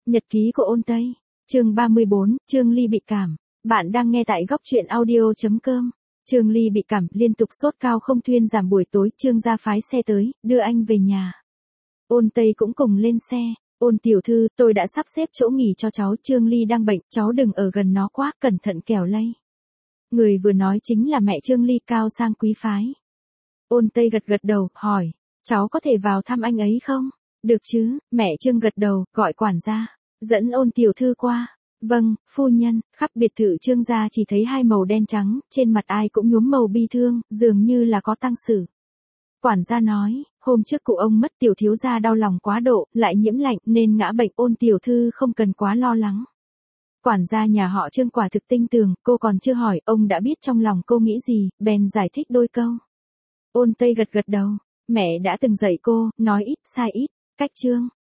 Nhật ký của Ôn Tây, chương 34, Trương Ly bị cảm. Bạn đang nghe tại góc truyện audio.com. Trương Ly bị cảm, liên tục sốt cao không thuyên giảm, buổi tối Trương gia phái xe tới, đưa anh về nhà. Ôn Tây cũng cùng lên xe. Ôn tiểu thư, tôi đã sắp xếp chỗ nghỉ cho cháu, Trương Ly đang bệnh, cháu đừng ở gần nó quá, cẩn thận kẻo lây. Người vừa nói chính là mẹ Trương Ly, cao sang quý phái. Ôn Tây gật gật đầu, hỏi, cháu có thể vào thăm anh ấy không? Được chứ, mẹ Trương gật đầu, gọi quản gia, dẫn Ôn tiểu thư qua. Vâng, phu nhân. Khắp biệt thự Trương gia chỉ thấy hai màu đen trắng, trên mặt ai cũng nhuốm màu bi thương, dường như là có tang sự. Quản gia nói, hôm trước cụ ông mất, tiểu thiếu gia đau lòng quá độ, lại nhiễm lạnh nên ngã bệnh, Ôn tiểu thư không cần quá lo lắng. Quản gia nhà họ Trương quả thực tinh tường, cô còn chưa hỏi, ông đã biết trong lòng cô nghĩ gì, bèn giải thích đôi câu. Ôn Tây gật gật đầu, mẹ đã từng dạy cô, nói ít sai ít, cách Trương